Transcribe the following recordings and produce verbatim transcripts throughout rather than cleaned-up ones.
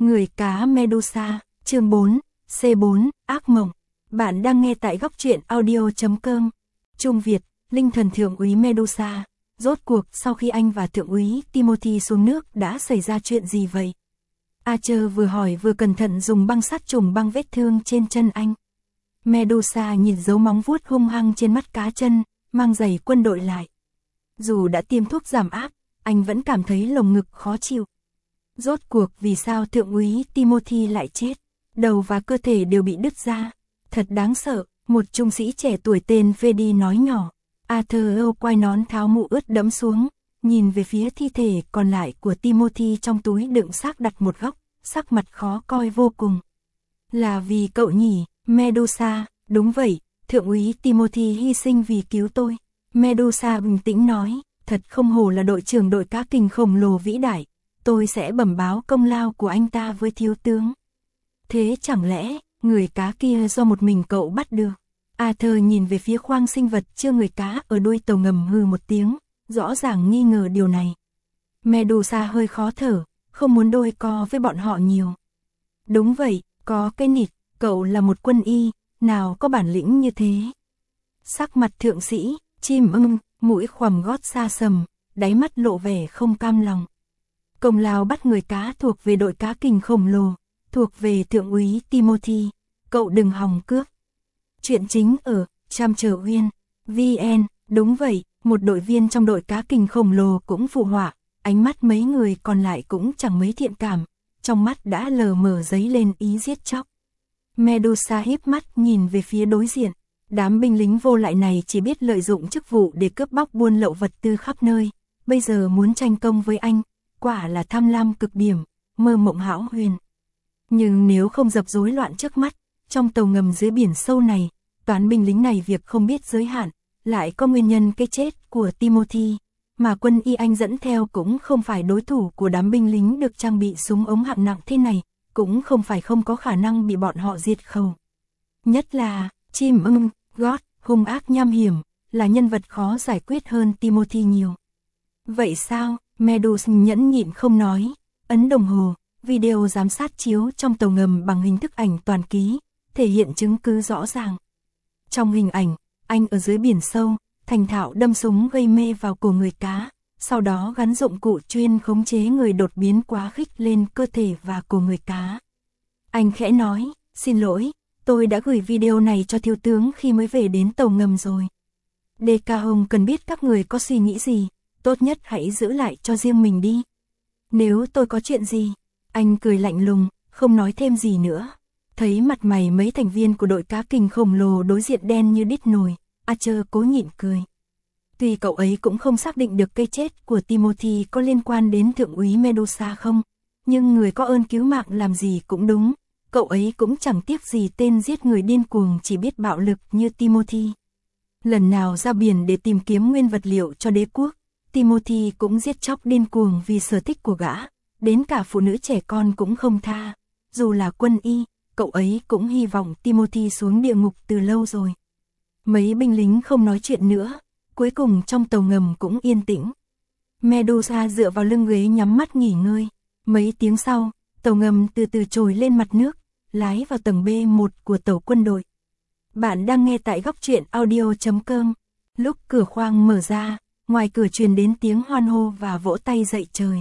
Người cá Medusa, chương bốn, C bốn, ác mộng. Bạn đang nghe tại góc truyện audio chấm com. Trung Việt, linh thần thượng úy Medusa. Rốt cuộc sau khi anh và thượng úy Timothy xuống nước đã xảy ra chuyện gì vậy? Archer vừa hỏi vừa cẩn thận dùng băng sắt trùm băng vết thương trên chân anh. Medusa nhìn dấu móng vuốt hung hăng trên mắt cá chân, mang giày quân đội lại. Dù đã tiêm thuốc giảm áp, anh vẫn cảm thấy lồng ngực khó chịu. Rốt cuộc vì sao thượng úy Timothy lại chết? Đầu và cơ thể đều bị đứt ra. Thật đáng sợ, một trung sĩ trẻ tuổi tên Freddy nói nhỏ. Arthur quay nón tháo mũ ướt đẫm xuống, nhìn về phía thi thể còn lại của Timothy trong túi đựng xác đặt một góc, sắc mặt khó coi vô cùng. Là vì cậu nhỉ, Medusa, đúng vậy, thượng úy Timothy hy sinh vì cứu tôi. Medusa bình tĩnh nói, thật không hổ là đội trưởng đội cá kình khổng lồ vĩ đại, tôi sẽ bẩm báo công lao của anh ta với thiếu tướng. Thế chẳng lẽ, người cá kia do một mình cậu bắt được? Arthur nhìn về phía khoang sinh vật chưa người cá ở đuôi tàu ngầm hừ một tiếng, rõ ràng nghi ngờ điều này. Medusa hơi khó thở, không muốn đôi co với bọn họ nhiều. Đúng vậy, có cái nịt, cậu là một quân y, nào có bản lĩnh như thế. Sắc mặt thượng sĩ, chim ưng, mũi khoằm gót xa sầm, đáy mắt lộ vẻ không cam lòng. Công lao bắt người cá thuộc về đội cá kình khổng lồ, thuộc về thượng úy Timothy, cậu đừng hòng cướp. Chuyện chính ở Trăm Trở Uyên, vê en, đúng vậy, một đội viên trong đội cá kình khổng lồ cũng phụ họa, ánh mắt mấy người còn lại cũng chẳng mấy thiện cảm, trong mắt đã lờ mờ dấy lên ý giết chóc. Medusa híp mắt nhìn về phía đối diện, đám binh lính vô lại này chỉ biết lợi dụng chức vụ để cướp bóc buôn lậu vật tư khắp nơi, bây giờ muốn tranh công với anh, quả là tham lam cực điểm, mơ mộng hão huyền. Nhưng nếu không dập rối loạn trước mắt, trong tàu ngầm dưới biển sâu này, toán binh lính này việc không biết giới hạn, lại có nguyên nhân cái chết của Timothy, mà quân y anh dẫn theo cũng không phải đối thủ của đám binh lính được trang bị súng ống hạng nặng thế này, cũng không phải không có khả năng bị bọn họ diệt khẩu. Nhất là, chim ưng, gót, hung ác nham hiểm, là nhân vật khó giải quyết hơn Timothy nhiều. Vậy sao? Medusa nhẫn nhịn không nói, ấn đồng hồ, video giám sát chiếu trong tàu ngầm bằng hình thức ảnh toàn ký, thể hiện chứng cứ rõ ràng. Trong hình ảnh, anh ở dưới biển sâu, thành thạo đâm súng gây mê vào cổ người cá, sau đó gắn dụng cụ chuyên khống chế người đột biến quá khích lên cơ thể và cổ người cá. Anh khẽ nói, xin lỗi, tôi đã gửi video này cho thiếu tướng khi mới về đến tàu ngầm rồi. Đê Ca Hồng cần biết các người có suy nghĩ gì, tốt nhất hãy giữ lại cho riêng mình đi. Nếu tôi có chuyện gì, anh cười lạnh lùng, không nói thêm gì nữa. Thấy mặt mày mấy thành viên của đội cá kình khổng lồ đối diện đen như đít nồi, Archer cố nhịn cười. Tuy cậu ấy cũng không xác định được cái chết của Timothy có liên quan đến thượng úy Medusa không, nhưng người có ơn cứu mạng làm gì cũng đúng, cậu ấy cũng chẳng tiếc gì tên giết người điên cuồng chỉ biết bạo lực như Timothy. Lần nào ra biển để tìm kiếm nguyên vật liệu cho đế quốc, Timothy cũng giết chóc điên cuồng vì sở thích của gã, đến cả phụ nữ trẻ con cũng không tha. Dù là quân y, cậu ấy cũng hy vọng Timothy xuống địa ngục từ lâu rồi. Mấy binh lính không nói chuyện nữa, cuối cùng trong tàu ngầm cũng yên tĩnh. Medusa dựa vào lưng ghế nhắm mắt nghỉ ngơi. Mấy tiếng sau, tàu ngầm từ từ trồi lên mặt nước, lái vào tầng B một của tàu quân đội. Bạn đang nghe tại góc truyện audio chấm com. Lúc cửa khoang mở ra, ngoài cửa truyền đến tiếng hoan hô và vỗ tay dậy trời.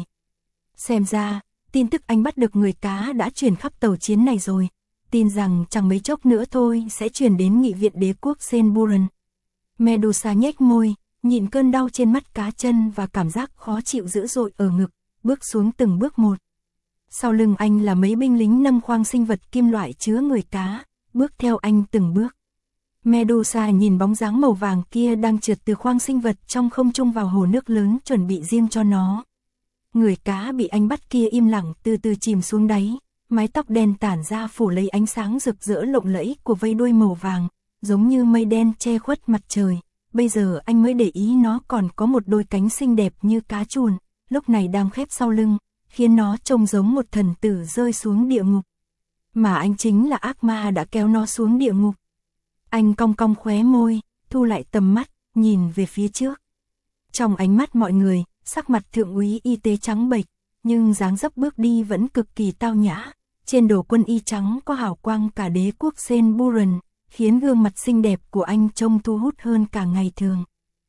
Xem ra, tin tức anh bắt được người cá đã truyền khắp tàu chiến này rồi. Tin rằng chẳng mấy chốc nữa thôi sẽ truyền đến nghị viện đế quốc Saint Buran. Medusa nhếch môi, nhìn cơn đau trên mắt cá chân và cảm giác khó chịu dữ dội ở ngực, bước xuống từng bước một. Sau lưng anh là mấy binh lính nâng khoang sinh vật kim loại chứa người cá, bước theo anh từng bước. Medusa nhìn bóng dáng màu vàng kia đang trượt từ khoang sinh vật trong không trung vào hồ nước lớn chuẩn bị riêng cho nó. Người cá bị anh bắt kia im lặng từ từ chìm xuống đáy, mái tóc đen tản ra phủ lấy ánh sáng rực rỡ lộng lẫy của vây đuôi màu vàng, giống như mây đen che khuất mặt trời. Bây giờ anh mới để ý nó còn có một đôi cánh xinh đẹp như cá chuồn, lúc này đang khép sau lưng, khiến nó trông giống một thần tử rơi xuống địa ngục. Mà anh chính là ác ma đã kéo nó xuống địa ngục. Anh cong cong khóe môi, thu lại tầm mắt, nhìn về phía trước. Trong ánh mắt mọi người, sắc mặt thượng úy y tế trắng bệch, nhưng dáng dấp bước đi vẫn cực kỳ tao nhã. Trên đồ quân y trắng có hào quang cả đế quốc Saint Buren, khiến gương mặt xinh đẹp của anh trông thu hút hơn cả ngày thường.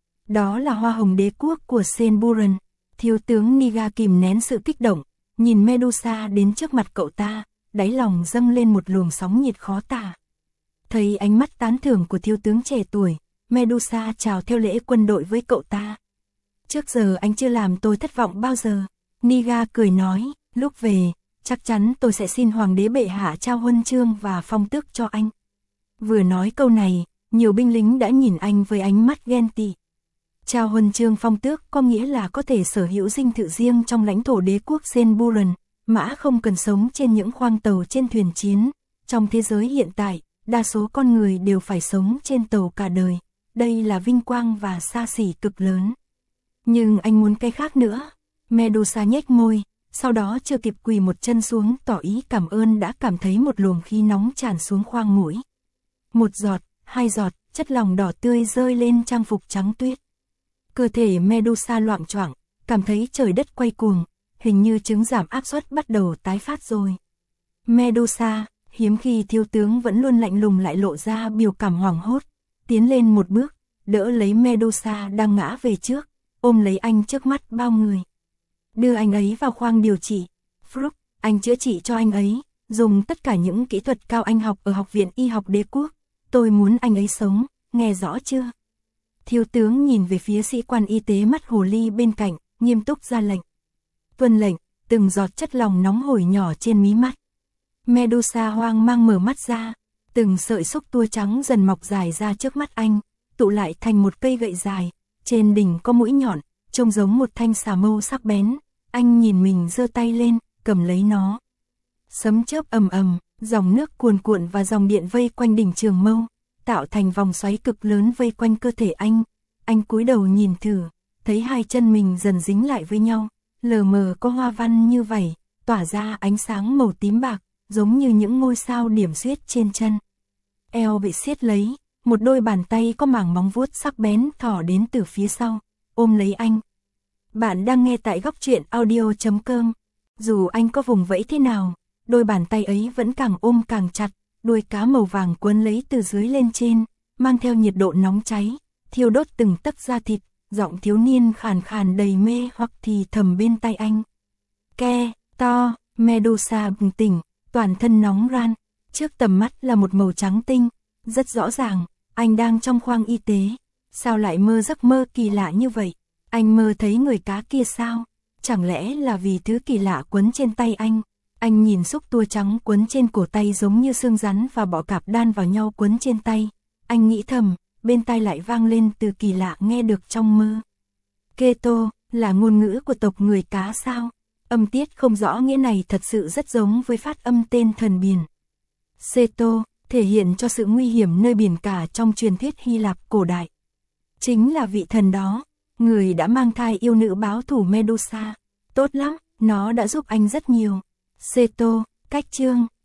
Đó là hoa hồng đế quốc của Saint Buren. Thiếu tướng Niga kìm nén sự kích động, nhìn Medusa đến trước mặt cậu ta, đáy lòng dâng lên một luồng sóng nhiệt khó tả. Thấy ánh mắt tán thưởng của thiếu tướng trẻ tuổi, Medusa chào theo lễ quân đội với cậu ta. Trước giờ anh chưa làm tôi thất vọng bao giờ. Niga cười nói, lúc về, chắc chắn tôi sẽ xin hoàng đế bệ hạ trao huân chương và phong tước cho anh. Vừa nói câu này, nhiều binh lính đã nhìn anh với ánh mắt ghen tị. Trao huân chương phong tước có nghĩa là có thể sở hữu dinh thự riêng trong lãnh thổ đế quốc Saint Buren, mã không cần sống trên những khoang tàu trên thuyền chiến. Trong thế giới hiện tại, đa số con người đều phải sống trên tàu cả đời. Đây là vinh quang và xa xỉ cực lớn. Nhưng anh muốn cái khác nữa. Medusa nhếch môi, sau đó chưa kịp quỳ một chân xuống tỏ ý cảm ơn đã cảm thấy một luồng khí nóng tràn xuống khoang mũi. Một giọt, hai giọt, chất lỏng đỏ tươi rơi lên trang phục trắng tuyết. Cơ thể Medusa loạng choạng, cảm thấy trời đất quay cuồng, hình như chứng giảm áp suất bắt đầu tái phát rồi. Medusa, hiếm khi thiếu tướng vẫn luôn lạnh lùng lại lộ ra biểu cảm hoảng hốt, tiến lên một bước, đỡ lấy Medusa đang ngã về trước, ôm lấy anh trước mắt bao người. Đưa anh ấy vào khoang điều trị. Fruk, anh chữa trị cho anh ấy, dùng tất cả những kỹ thuật cao anh học ở Học viện Y học đế quốc. Tôi muốn anh ấy sống, nghe rõ chưa? Thiếu tướng nhìn về phía sĩ quan y tế mắt hồ ly bên cạnh, nghiêm túc ra lệnh. Tuân lệnh, từng giọt chất lỏng nóng hổi nhỏ trên mí mắt. Medusa hoang mang mở mắt ra, từng sợi xúc tua trắng dần mọc dài ra trước mắt anh, tụ lại thành một cây gậy dài, trên đỉnh có mũi nhọn, trông giống một thanh xà mâu sắc bén. Anh nhìn mình giơ tay lên, cầm lấy nó. Sấm chớp ầm ầm, dòng nước cuồn cuộn và dòng điện vây quanh đỉnh trường mâu, tạo thành vòng xoáy cực lớn vây quanh cơ thể anh. Anh cúi đầu nhìn thử, thấy hai chân mình dần dính lại với nhau, lờ mờ có hoa văn như vậy, tỏa ra ánh sáng màu tím bạc, giống như những ngôi sao điểm xuyết trên chân. Eo bị siết lấy, một đôi bàn tay có mảng móng vuốt sắc bén thỏ đến từ phía sau, ôm lấy anh. Bạn đang nghe tại góc truyện audio chấm com. Dù anh có vùng vẫy thế nào, đôi bàn tay ấy vẫn càng ôm càng chặt, đuôi cá màu vàng quấn lấy từ dưới lên trên, mang theo nhiệt độ nóng cháy, thiêu đốt từng tấc da thịt, giọng thiếu niên khàn khàn đầy mê hoặc thì thầm bên tai anh. Ke, to, Medusa bừng tỉnh, toàn thân nóng ran, trước tầm mắt là một màu trắng tinh, rất rõ ràng, anh đang trong khoang y tế. Sao lại mơ giấc mơ kỳ lạ như vậy? Anh mơ thấy người cá kia sao? Chẳng lẽ là vì thứ kỳ lạ quấn trên tay anh? Anh nhìn xúc tua trắng quấn trên cổ tay giống như xương rắn và bọ cạp đan vào nhau quấn trên tay. Anh nghĩ thầm, bên tai lại vang lên từ kỳ lạ nghe được trong mơ. Keto, là ngôn ngữ của tộc người cá sao? Âm tiết không rõ nghĩa này thật sự rất giống với phát âm tên thần biển. Seto, thể hiện cho sự nguy hiểm nơi biển cả trong truyền thuyết Hy Lạp cổ đại. Chính là vị thần đó, người đã mang thai yêu nữ báo thủ Medusa. Tốt lắm, nó đã giúp anh rất nhiều. Seto, cách chương,